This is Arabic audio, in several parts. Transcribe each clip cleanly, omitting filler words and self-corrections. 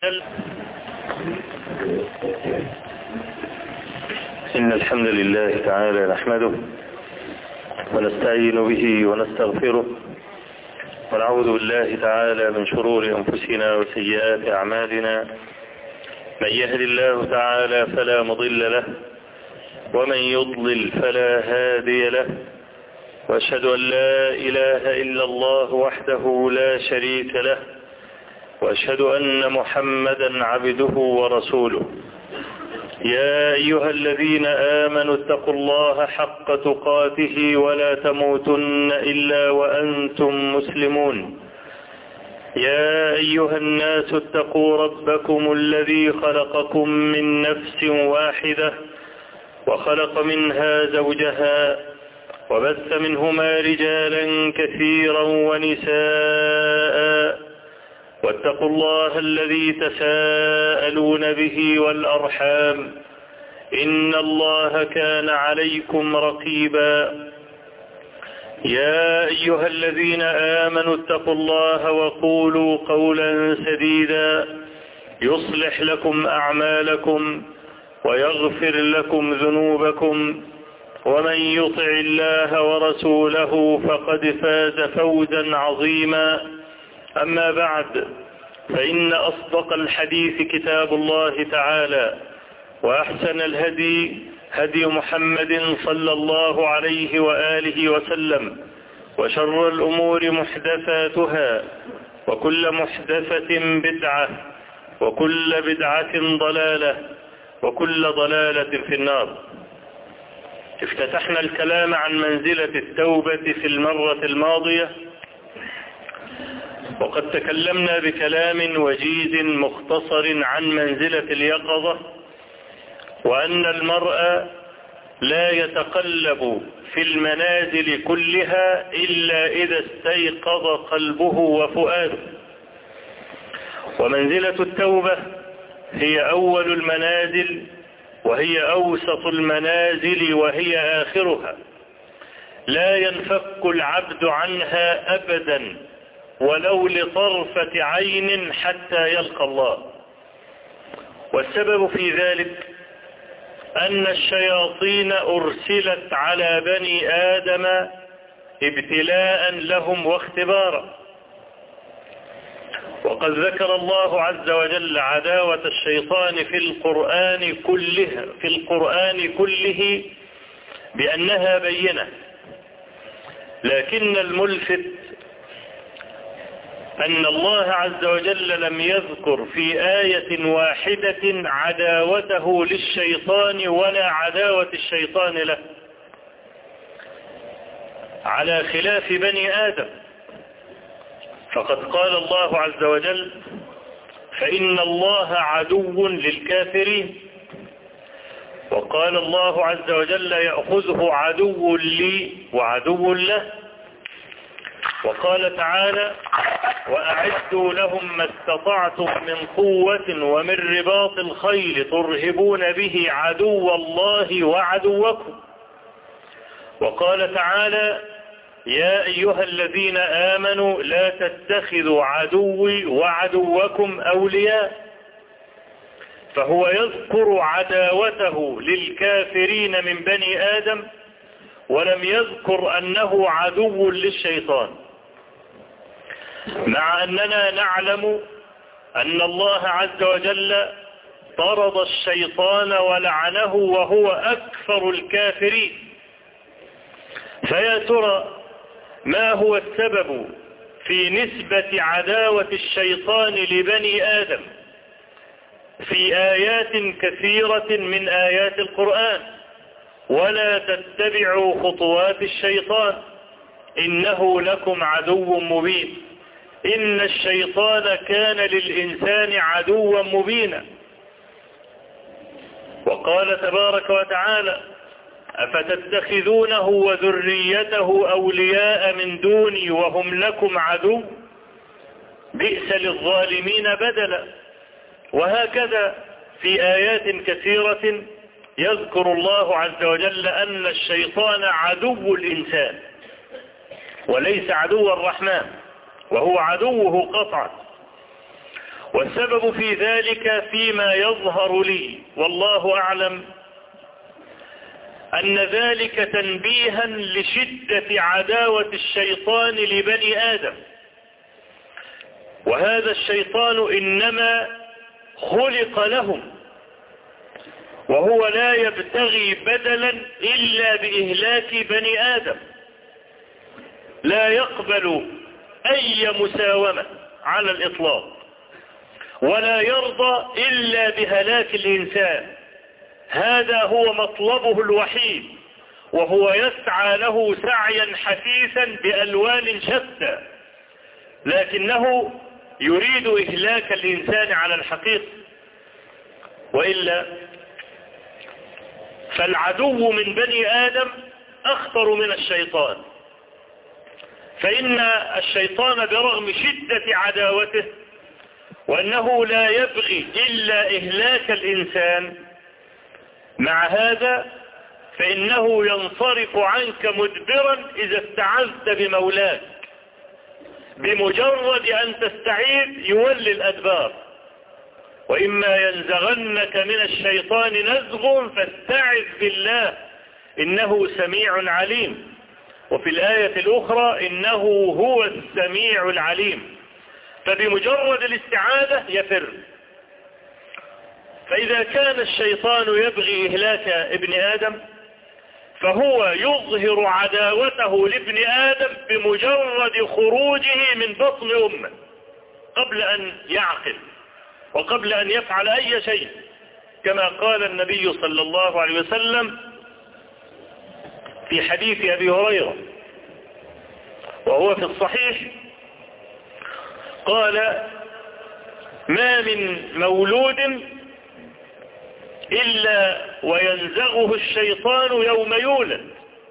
إن الحمد لله تعالى نحمده ونستعين به ونستغفره ونعوذ بالله تعالى من شرور أنفسنا وسيئات أعمالنا. من يهد الله تعالى فلا مضل له ومن يضلل فلا هادي له، وأشهد أن لا إله إلا الله وحده لا شريك له، وأشهد أن محمدا عبده ورسوله. يا أيها الذين آمنوا اتقوا الله حق تقاته ولا تموتن إلا وأنتم مسلمون. يا أيها الناس اتقوا ربكم الذي خلقكم من نفس واحدة وخلق منها زوجها وبث منهما رجالا كثيرا ونساء، واتقوا الله الذي تساءلون به والأرحام إن الله كان عليكم رقيبا. يا أيها الذين آمنوا اتقوا الله وقولوا قولا سديدا يصلح لكم أعمالكم ويغفر لكم ذنوبكم، ومن يطع الله ورسوله فقد فاز فوزا عظيما. أما بعد، فإن أصدق الحديث كتاب الله تعالى، وأحسن الهدي هدي محمد صلى الله عليه وآله وسلم، وشر الأمور محدثاتها، وكل محدثة بدعة، وكل بدعة ضلالة، وكل ضلالة في النار. افتتحنا الكلام عن منزلة التوبة في المرة الماضية، وقد تكلمنا بكلام وجيز مختصر عن منزلة اليقظة، وأن المرء لا يتقلب في المنازل كلها إلا إذا استيقظ قلبه وفؤاده. ومنزلة التوبة هي أول المنازل، وهي أوسط المنازل، وهي آخرها. لا ينفك العبد عنها أبدا ولو لطرفة عين حتى يلقى الله. والسبب في ذلك أن الشياطين أرسلت على بني آدم ابتلاء لهم واختبارا. وقد ذكر الله عز وجل عداوة الشيطان في القرآن كله بأنها بينة، لكن الملفت أن الله عز وجل لم يذكر في آية واحدة عداوته للشيطان ولا عداوة الشيطان له، على خلاف بني آدم. فقد قال الله عز وجل: فإن الله عدو للكافرين. وقال الله عز وجل: يأخذه عدو لي وعدو له. وقال تعالى: وأعدوا لهم ما استطعتم من قوة ومن رباط الخيل ترهبون به عدو الله وعدوكم. وقال تعالى: يا أيها الذين آمنوا لا تتخذوا عدوي وعدوكم أولياء. فهو يذكر عداوته للكافرين من بني آدم، ولم يذكر أنه عدو للشيطان، مع أننا نعلم أن الله عز وجل طرد الشيطان ولعنه وهو أكثر الكافرين. فيا ترى ما هو السبب في نسبة عداوة الشيطان لبني آدم في آيات كثيرة من آيات القرآن؟ ولا تتبعوا خطوات الشيطان إنه لكم عدو مبين. إن الشيطان كان للإنسان عدوا مبينا. وقال تبارك وتعالى: أفتتخذونه وذريته أولياء من دوني وهم لكم عدو بئس للظالمين بدلا. وهكذا في آيات كثيرة يذكر الله عز وجل أن الشيطان عدو الإنسان وليس عدو الرحمن، وهو عدوه قطعا. والسبب في ذلك فيما يظهر لي والله أعلم أن ذلك تنبيها لشدة عداوة الشيطان لبني آدم. وهذا الشيطان إنما خلق لهم، وهو لا يبتغي بدلا إلا بإهلاك بني آدم، لا يقبل أي مساومة على الإطلاق، ولا يرضى إلا بهلاك الإنسان. هذا هو مطلبه الوحيد، وهو يسعى له سعيا حثيثا بألوان شتى، لكنه يريد إهلاك الإنسان على الحقيقة. وإلا فالعدو من بني آدم أخطر من الشيطان، فإن الشيطان برغم شدة عداوته وأنه لا يبغي إلا إهلاك الإنسان، مع هذا فإنه ينصرف عنك مدبرا إذا استعذت بمولاك، بمجرد أن تستعيذ يولي الأدبار. وإما ينزغنك من الشيطان نزغ فاستعذ بالله إنه سميع عليم. وفي الآية الأخرى إنه هو السميع العليم. فبمجرد الاستعاذة يفر. فإذا كان الشيطان يبغي إهلاك ابن آدم فهو يظهر عداوته لابن آدم بمجرد خروجه من بطن أمه، قبل أن يعقل وقبل أن يفعل أي شيء، كما قال النبي صلى الله عليه وسلم في حديث أبي هريرة وهو في الصحيح، قال: ما من مولود إلا وينزغه الشيطان يوم يولد،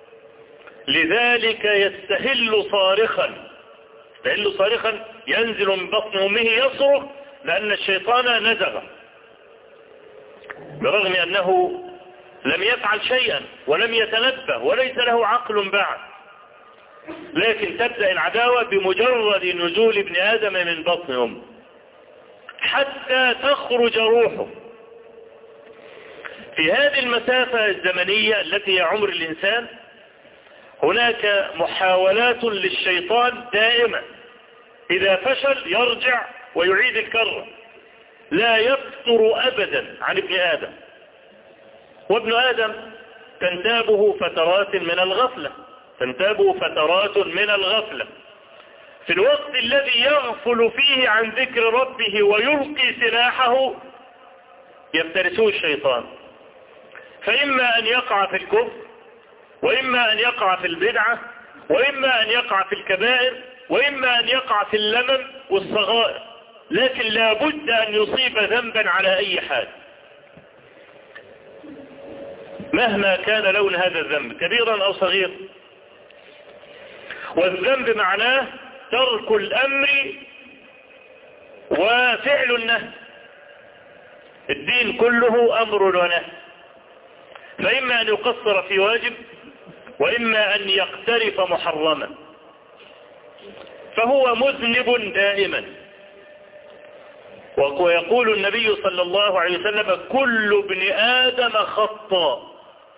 لذلك يستهل صارخا ينزل من بطن أمه يصرخ لأن الشيطان نزغه، برغم أنه لم يفعل شيئا ولم يتنبه وليس له عقل بعد، لكن تبدأ العداوة بمجرد نزول ابن آدم من بطن أمه حتى تخرج روحه. في هذه المسافة الزمنية التي هي عمر الإنسان هناك محاولات للشيطان دائما، إذا فشل يرجع ويعيد الكرة، لا يفتر أبدا عن ابن آدم. وابن آدم تنتابه فترات من الغفلة، في الوقت الذي يغفل فيه عن ذكر ربه ويلقي سلاحه يفترسه الشيطان، فإما أن يقع في الكفر، وإما أن يقع في البدعة، وإما أن يقع في الكبائر، وإما أن يقع في اللمم والصغائر، لكن لا بد أن يصيب ذنبا على أي حال مهما كان لون هذا الذنب كبيرا أو صغير. والذنب معناه ترك الأمر وفعل النهي، الدين كله أمر ونهي، فإما أن يقصر في واجب وإما أن يقترف محرما، فهو مذنب دائما. ويقول النبي صلى الله عليه وسلم: كل ابن آدم خطاء.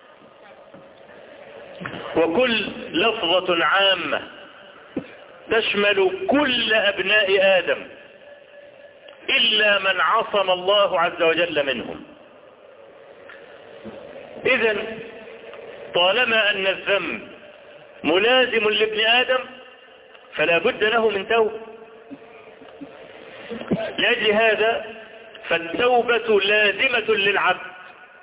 وكل لفظة عامة تشمل كل أبناء آدم إلا من عصم الله عز وجل منهم. إذن طالما أن الذنب ملازم لابن آدم فلا بد له من توبة. لأجل هذا فالتوبة لازمة للعبد،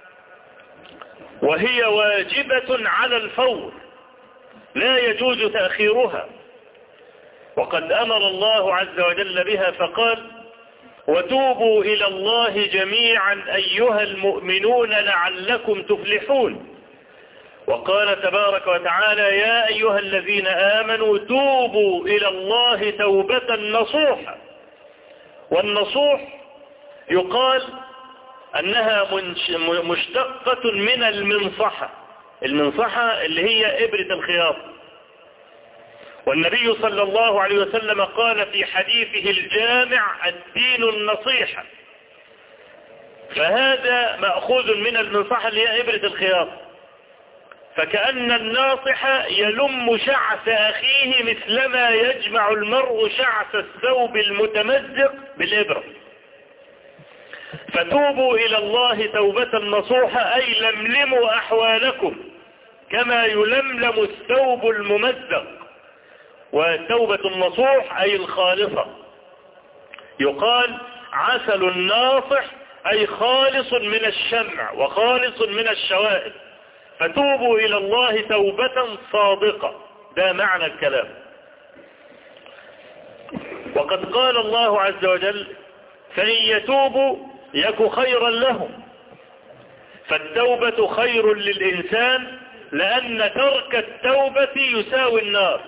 وهي واجبة على الفور، لا يجوز تأخيرها. وقد أمر الله عز وجل بها فقال: وتوبوا إلى الله جميعا أيها المؤمنون لعلكم تفلحون. وقال تبارك وتعالى: يا أيها الذين آمنوا توبوا إلى الله توبة نصوحا. والنصوح يقال أنها مشتقة من المنصحة اللي هي إبرة الخياط. والنبي صلى الله عليه وسلم قال في حديثه الجامع: الدين النصيحة. فهذا مأخوذ من المنصحة اللي هي إبرة الخياط، فكأن الناصح يلم شعث أخيه مثلما يجمع المرء شعث الثوب المتمزق بالإبرة. فتوبوا إلى الله توبة نصوحة، أي لملموا أحوالكم كما يلملم الثوب الممزق. والتوبة النصوح أي الخالصة. يقال عسل الناصح أي خالص من الشمع وخالص من الشوائب. فتوبوا إلى الله توبة صادقة، ده معنى الكلام. وقد قال الله عز وجل: فإن يتوبوا يك خيرا لهم. فالتوبة خير للإنسان، لأن ترك التوبة يساوي النار.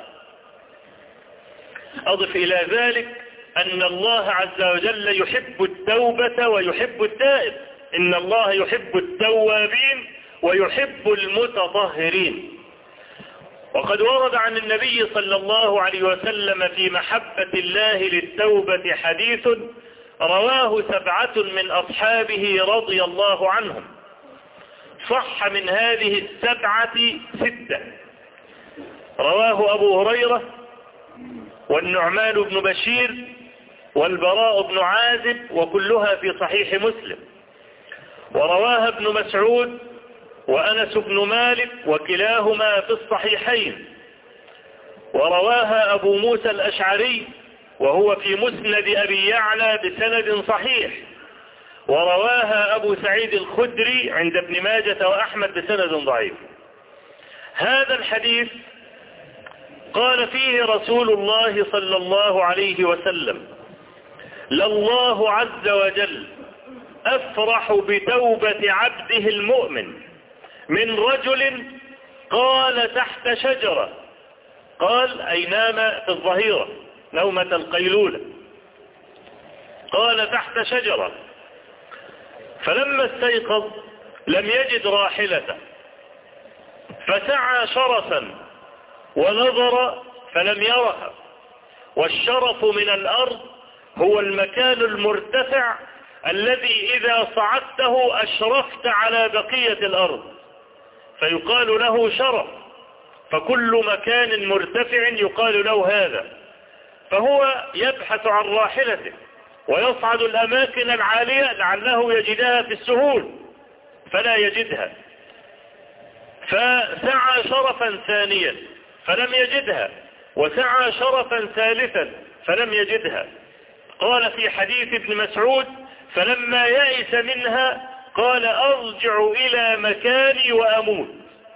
أضف إلى ذلك أن الله عز وجل يحب التوبة ويحب التائب. إن الله يحب التوابين ويحب المتطهرين. وقد ورد عن النبي صلى الله عليه وسلم في محبة الله للتوبة حديث رواه 7 من أصحابه رضي الله عنهم. صح من هذه 7 6. رواه أبو هريرة والنعمان بن بشير والبراء بن عازب، وكلها في صحيح مسلم. ورواها ابن مسعود وأنس بن مالك، وكلاهما في الصحيحين. ورواها أبو موسى الأشعري وهو في مسند أبي يعلى بسند صحيح. ورواها أبو سعيد الخدري عند ابن ماجة وأحمد بسند ضعيف. هذا الحديث قال فيه رسول الله صلى الله عليه وسلم: لله عز وجل أفرح بتوبة عبده المؤمن من رجل قال تحت شجرة. قال أي نام في الظهيرة نومة القيلولة. قال تحت شجرة، فلما استيقظ لم يجد راحلته، فسعى شرفا ونظر فلم يرها. والشرف من الأرض هو المكان المرتفع الذي إذا صعدته أشرفت على بقية الأرض، فيقال له شرف. فكل مكان مرتفع يقال له هذا. فهو يبحث عن راحلته ويصعد الأماكن العالية لعله يجدها في السهول، فلا يجدها. فسعى شرفا ثانيا فلم يجدها، وسعى شرفا ثالثا فلم يجدها. قال في حديث ابن مسعود: فلما يئس منها قال أرجع إلى مكاني وأموت.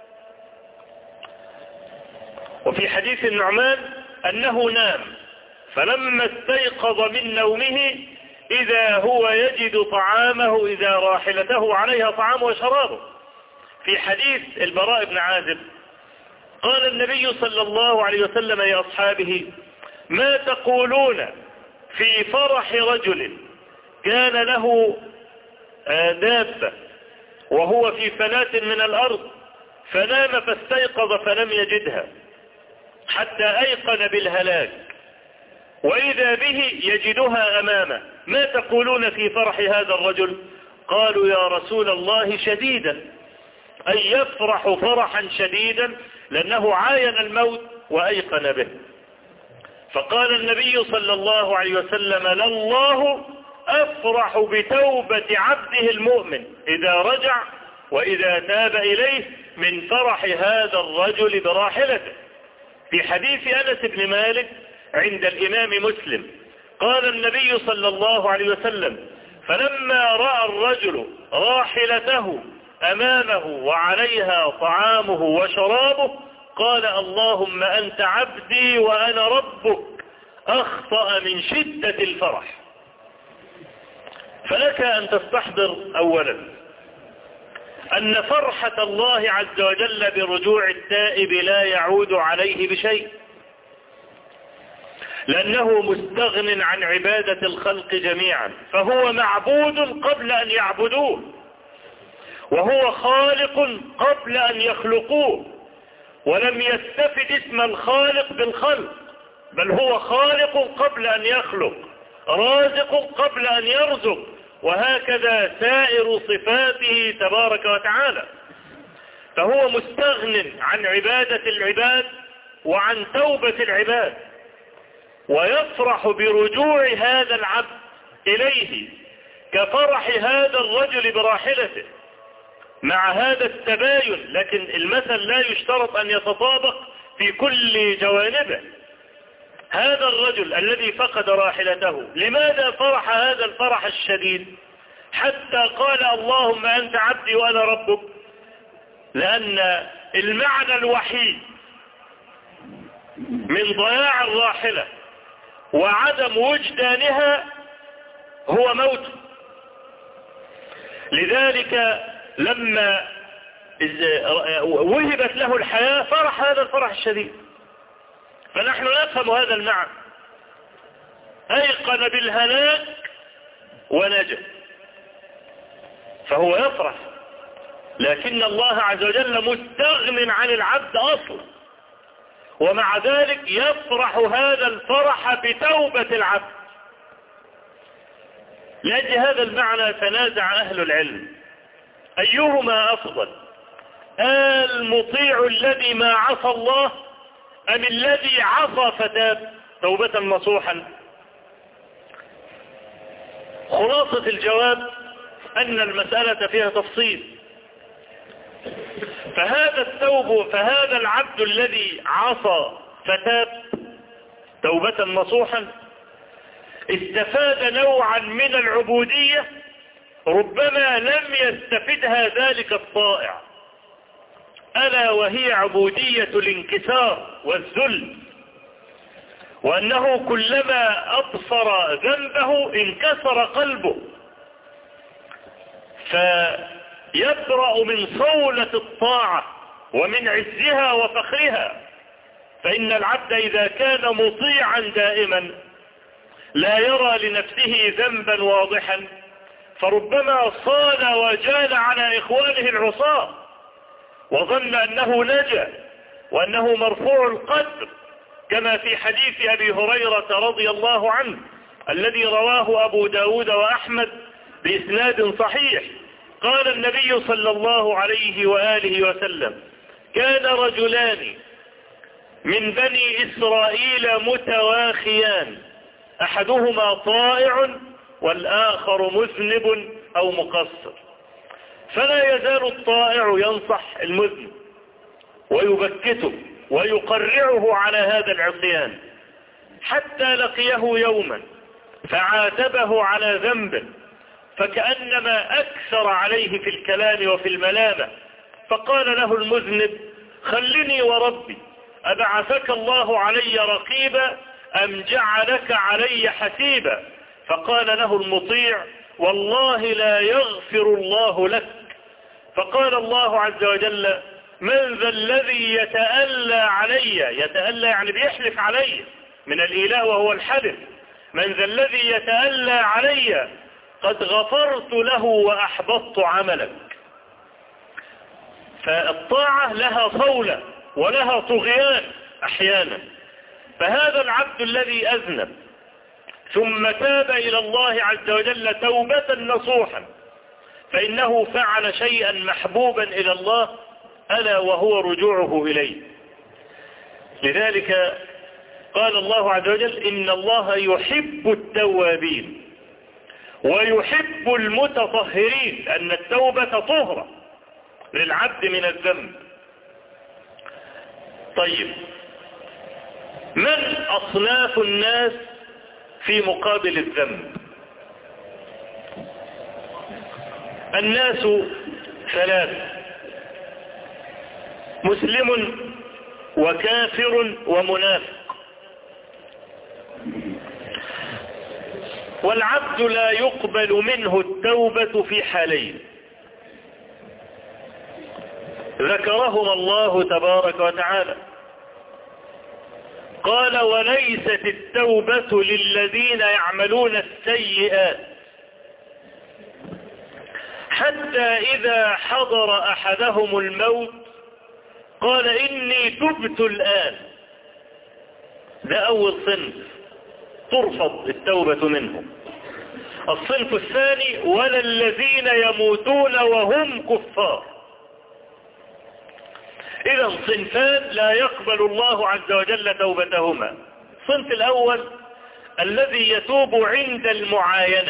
وفي حديث النعمان أنه نام، فلما استيقظ من نومه إذا هو يجد طعامه، إذا راحلته عليها طعامه وشرابه. في حديث البراء بن عازب قال النبي صلى الله عليه وسلم لأصحابه: ما تقولون في فرح رجل كان له دابة وهو في فلاة من الأرض، فنام فاستيقظ فلم يجدها حتى أيقن بالهلاك، وإذا به يجدها أمامه، ما تقولون في فرح هذا الرجل؟ قالوا: يا رسول الله شديدا، أي يفرح فرحا شديدا لأنه عاين الموت وأيقن به. فقال النبي صلى الله عليه وسلم: لله أفرح بتوبة عبده المؤمن إذا رجع وإذا تاب إليه من فرح هذا الرجل براحلته. في حديث أنس بن مالك عند الإمام مسلم قال النبي صلى الله عليه وسلم: فلما رأى الرجل راحلته أمامه وعليها طعامه وشرابه قال: اللهم أنت عبدي وأنا ربك، أخطأ من شدة الفرح. فلك أن تستحضر أولا أن فرحة الله عز وجل برجوع التائب لا يعود عليه بشيء، لأنه مستغن عن عبادة الخلق جميعا، فهو معبود قبل أن يعبدوه، وهو خالق قبل أن يخلقوه، ولم يستفد اسم الخالق بالخلق، بل هو خالق قبل أن يخلق، رازق قبل أن يرزق، وهكذا سائر صفاته تبارك وتعالى. فهو مستغن عن عبادة العباد وعن توبة العباد، ويفرح برجوع هذا العبد إليه كفرح هذا الرجل براحلته، مع هذا التباين. لكن المثل لا يشترط أن يتطابق في كل جوانبه. هذا الرجل الذي فقد راحلته لماذا فرح هذا الفرح الشديد حتى قال اللهم أنت عبدي وأنا ربك؟ لأن المعنى الوحيد من ضياع الراحلة وعدم وجدانها هو موته. لذلك لما وهبت له الحياة فرح هذا الفرح الشديد. فنحن نفهم هذا المعنى، أيقن بالهلاك ونجا، فهو يفرح. لكن الله عز وجل مستغن عن العبد أصلا، ومع ذلك يفرح هذا الفرح بتوبة العبد. لأجل هذا المعنى تنازع أهل العلم أيهما أفضل، المطيع الذي ما عصى الله أم الذي عصى فتاب توبة نصوحا؟ خلاصة الجواب أن المسألة فيها تفصيل. فهذا العبد الذي عصى فتاب توبة نصوحا استفاد نوعا من العبودية ربما لم يستفدها ذلك الطائع، ألا وهي عبودية الانكسار والذل، وأنه كلما أبصر ذنبه انكسر قلبه فيبرأ من صولة الطاعة ومن عزها وفخرها. فإن العبد إذا كان مطيعا دائما لا يرى لنفسه ذنبا واضحا فربما صال وجال على إخوانه العصاة وظن أنه نجا وأنه مرفوع القدر، كما في حديث أبي هريرة رضي الله عنه الذي رواه أبو داود وأحمد بإسناد صحيح. قال النبي صلى الله عليه وآله وسلم: كان رجلان من بني إسرائيل متواخيان أحدهما طائع والآخر مذنب أو مقصر، فلا يزال الطائع ينصح المذنب ويبكته ويقرعه على هذا العصيان حتى لقيه يوما فعاتبه على ذنبه فكأنما أكثر عليه في الكلام وفي الملامة، فقال له المذنب: خلني وربي، أبعثك الله علي رقيبا أم جعلك علي حسيبا؟ فقال له المطيع: والله لا يغفر الله لك. فقال الله عز وجل: من ذا الذي يتألى علي؟ يتألى يعني بيحلف علي، من الإله وهو الحلف. من ذا الذي يتألى علي؟ قد غفرت له وأحبطت عملك. فالطاعة لها صولة ولها طغيان أحيانا. فهذا العبد الذي أذنب ثم تاب إلى الله عز وجل توبة نصوحا فإنه فعل شيئا محبوبا إلى الله، ألا وهو رجوعه إليه. لذلك قال الله عز وجل: إن الله يحب التوابين ويحب المتطهرين، أن التوبة طهرة للعبد من الذنب. طيب، من أصناف الناس في مقابل الذنب؟ الناس ثلاث: مسلم وكافر ومنافق. والعبد لا يقبل منه التوبة في حالين ذكرهما الله تبارك وتعالى. قال: وليست التوبة للذين يعملون السيئات حتى إذا حضر أحدهم الموت قال إني تبت الآن. ده أول صنف ترفض التوبة منهم. الصنف الثاني ولا الذين يموتون وهم كفار. إذا صنفان لا يقبل الله عز وجل توبتهما. الصنف الأول الذي يتوب عند المعاينة،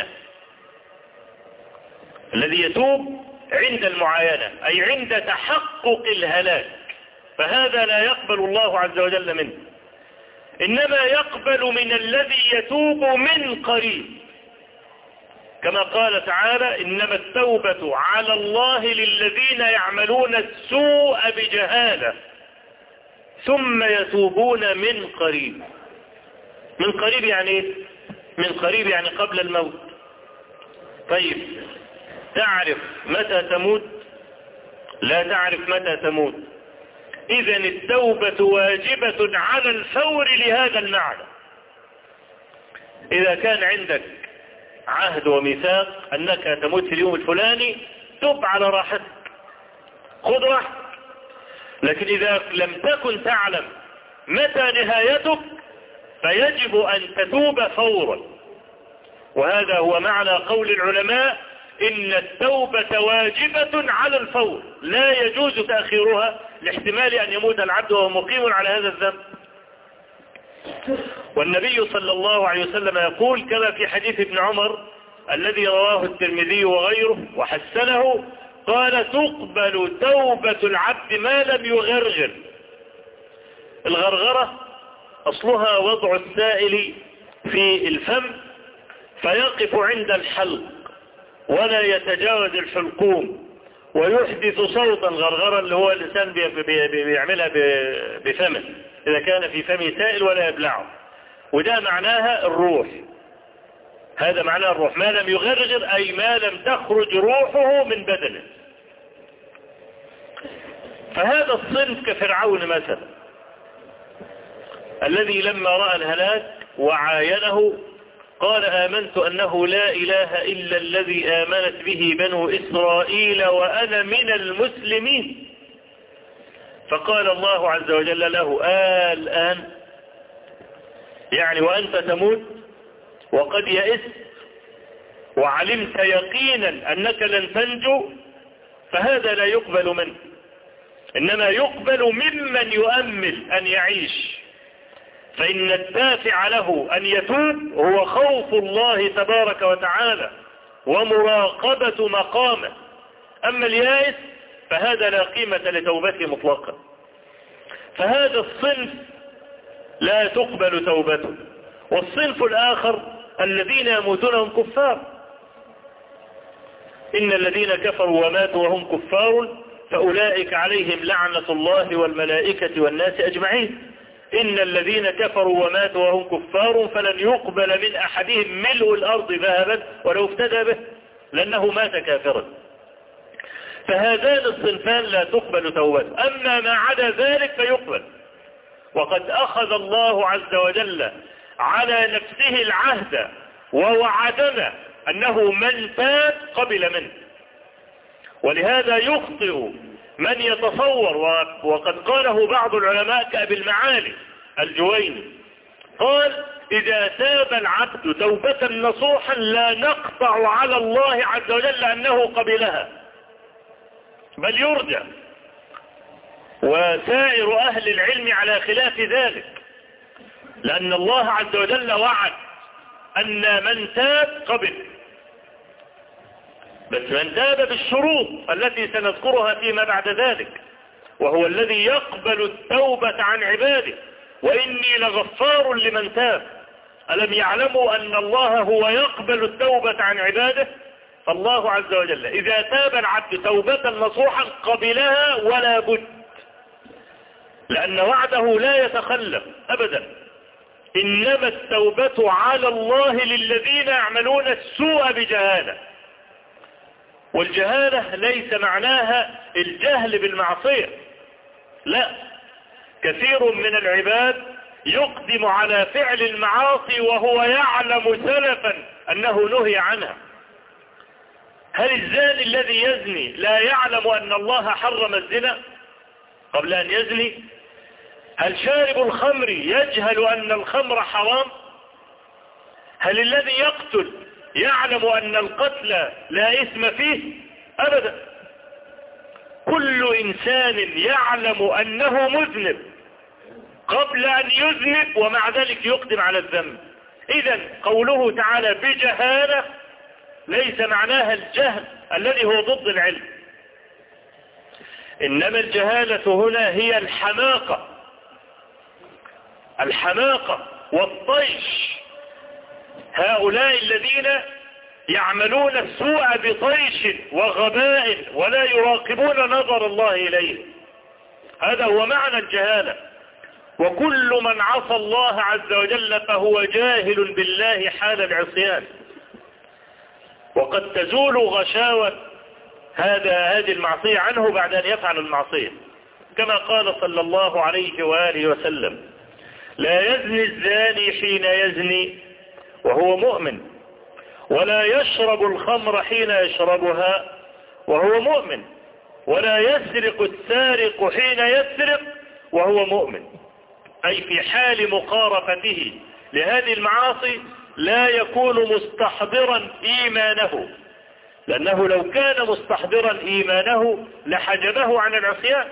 الذي يتوب عند المعاينة أي عند تحقق الهلاك، فهذا لا يقبل الله عز وجل منه، إنما يقبل من الذي يتوب من قريب، كما قال تعالى إنما التوبة على الله للذين يعملون السوء بجهالة ثم يتوبون من قريب. من قريب يعني ايه؟ من قريب يعني قبل الموت. طيب تعرف متى تموت؟ لا تعرف متى تموت. إذن التوبة واجبة على الفور لهذا المعنى. إذا كان عندك عهد وميثاق أنك تموت في اليوم الفلاني، تب على راحتك، خذ راحتك. لكن إذا لم تكن تعلم متى نهايتك فيجب أن تتوب فورا. وهذا هو معنى قول العلماء إن التوبة واجبة على الفور، لا يجوز تأخيرها لاحتمال أن يموت العبد وهو مقيم على هذا الذنب. والنبي صلى الله عليه وسلم يقول كما في حديث ابن عمر الذي رواه الترمذي وغيره وحسنه، قال تقبل توبة العبد ما لم يغرغر. الغرغرة أصلها وضع السائل في الفم فيقف عند الحلق ولا يتجاوز الحلقوم ويحدث صوتا غرغرا، اللي هو الإنسان بيعملها بفمه إذا كان في فمه سائل ولا يبلعه، وده معناها الروح. هذا معناه الروح، ما لم يغرغر أي ما لم تخرج روحه من بدنه. فهذا الصنف كفرعون مثلا الذي لما رأى الهلاك وعاينه قال آمنت أنه لا إله إلا الذي آمنت به بنو إسرائيل وأنا من المسلمين. فقال الله عز وجل له الآن، يعني وأنت تموت وقد يئست وعلمت يقينا أنك لن تنجو، فهذا لا يقبل منه، إنما يقبل ممن يؤمل أن يعيش. فإن الدافع له أن يتوب هو خوف الله تبارك وتعالى ومراقبة مقامه. أما اليائس فهذا لا قيمة لتوبته مطلقا. فهذا الصنف لا تقبل توبته. والصنف الآخر الذين يموتون هم كفار. إن الذين كفروا وماتوا وهم كفار فأولئك عليهم لعنة الله والملائكة والناس أجمعين. إن الذين كفروا وماتوا وهم كفار فلن يقبل من أحدهم ملء الأرض ذهبا ولو افتدى به، لأنه مات كافرا. فهذان الصنفان لا تقبل توبته. أما ما عدا ذلك فيقبل. وقد أخذ الله عز وجل على نفسه العهد ووعدنا أنه من تاب قبل منه. ولهذا يخطئ من يتصور، وقد قاله بعض العلماء كأبي المعالي الجويني، قال إذا تاب العبد توبة نصوحا لا نقطع على الله عز وجل أنه قبلها، بل يرجى. وسائر أهل العلم على خلاف ذلك، لأن الله عز وجل وعد أن من تاب قبل، بس من تاب بالشروط التي سنذكرها فيما بعد ذلك، وهو الذي يقبل التوبة عن عباده. وإني لغفار لمن تاب. ألم يعلموا أن الله هو يقبل التوبة عن عباده؟ فالله عز وجل إذا تاب العبد توبة نصوحا قبلها ولا بد، لأن وعده لا يتخلف أبدا. إنما التوبة على الله للذين يعملون السوء بجهالة. والجهالة ليس معناها الجهل بالمعصية، لا، كثير من العباد يقدم على فعل المعاصي وهو يعلم سلفا أنه نهي عنها. هل الزاني الذي يزني لا يعلم أن الله حرم الزنا؟ قبل أن يزني؟ هل شارب الخمر يجهل أن الخمر حرام؟ هل الذي يقتل يعلم أن القتل لا إثم فيه؟ أبدا. كل إنسان يعلم أنه مذنب قبل أن يذنب، ومع ذلك يقدم على الذنب. إذن قوله تعالى بجهالة ليس معناها الجهل الذي هو ضد العلم، إنما الجهالة هنا هي الحماقة والطيش. هؤلاء الذين يعملون السوء بطيش وغباء ولا يراقبون نظر الله إليه، هذا هو معنى الجهالة. وكل من عصى الله عز وجل فهو جاهل بالله حال العصيان. وقد تزول غشاوة هذه المعصية عنه بعد أن يفعل المعصية، كما قال صلى الله عليه وآله وسلم: لا يزني الزاني حين يزني وهو مؤمن، ولا يشرب الخمر حين يشربها وهو مؤمن، ولا يسرق السارق حين يسرق وهو مؤمن. أي في حال مقارفته لهذه المعاصي لا يكون مستحضرا إيمانه، لأنه لو كان مستحضرا إيمانه لحجبه عن العصيان.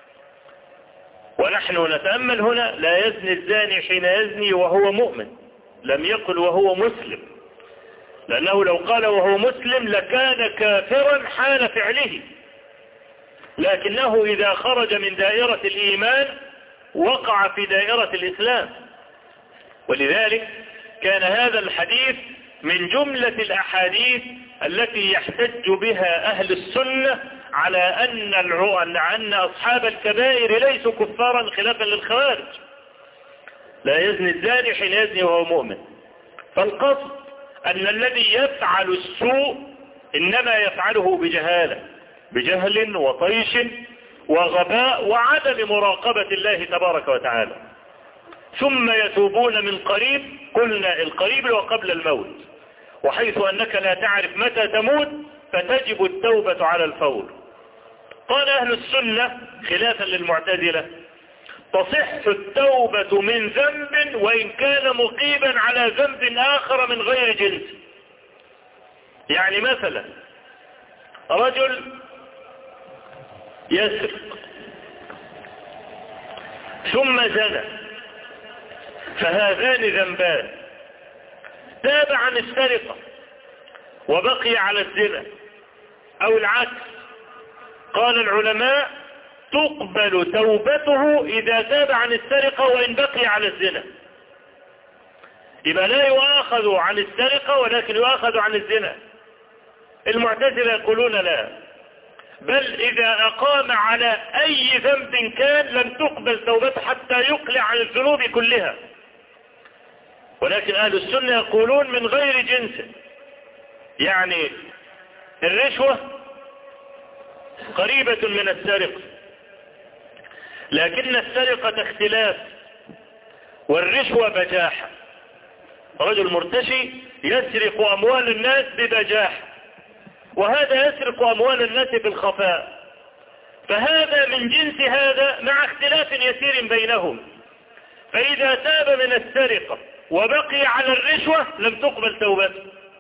ونحن نتأمل هنا: لا يزني الزاني حين يزني وهو مؤمن، لم يقل وهو مسلم، لأنه لو قال وهو مسلم لكان كافرا حال فعله، لكنه إذا خرج من دائرة الإيمان وقع في دائرة الإسلام. ولذلك كان هذا الحديث من جملة الأحاديث التي يحتج بها أهل السنة على أن أصحاب الكبائر ليسوا كفارا خلافا للخوارج. لا يزني الزاني حين يزني وهو مؤمن. فالقصد أن الذي يفعل السوء إنما يفعله بجهل وطيش وغباء وعدم مراقبة الله تبارك وتعالى، ثم يتوبون من قريب. قلنا القريب وقبل الموت، وحيث أنك لا تعرف متى تموت فتجب التوبة على الفور. قال أهل السنة خلافا للمعتزلة: تصح التوبة من ذنب وإن كان مقيما على ذنب آخر من غير جنس. يعني مثلا رجل يسرق ثم زنى، فهذان ذنبان، تاب عن السرقة وبقي على الزنا، أو العكس. قال العلماء: تقبل توبته إذا تاب عن السرقة وإن بقي على الزنا. يبقى لا يؤاخذ عن السرقة ولكن يؤاخذ عن الزنا. المعتزلة يقولون لا، بل إذا أقام على أي ذنب كان لم تقبل توبته حتى يقلع عن الذنوب كلها. ولكن أهل السنة يقولون من غير جنس. يعني الرشوة قريبة من السرقة، لكن السرقة اختلاف والرشوة بجاحة. رجل مرتشي يسرق أموال الناس ببجاحة، وهذا يسرق أموال الناس بالخفاء، فهذا من جنس هذا مع اختلاف يسير بينهم. فإذا تاب من السرقة وبقي على الرشوة لم تقبل توبته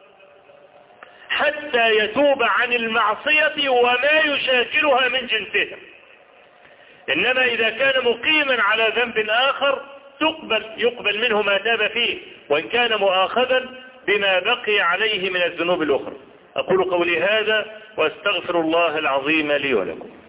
حتى يتوب عن المعصية وما يشاكلها من جنسها. إنما إذا كان مقيما على ذنب آخر يقبل منه ما تاب فيه وإن كان مؤاخذا بما بقي عليه من الذنوب الأخرى. أقول قولي هذا وأستغفر الله العظيم لي ولكم.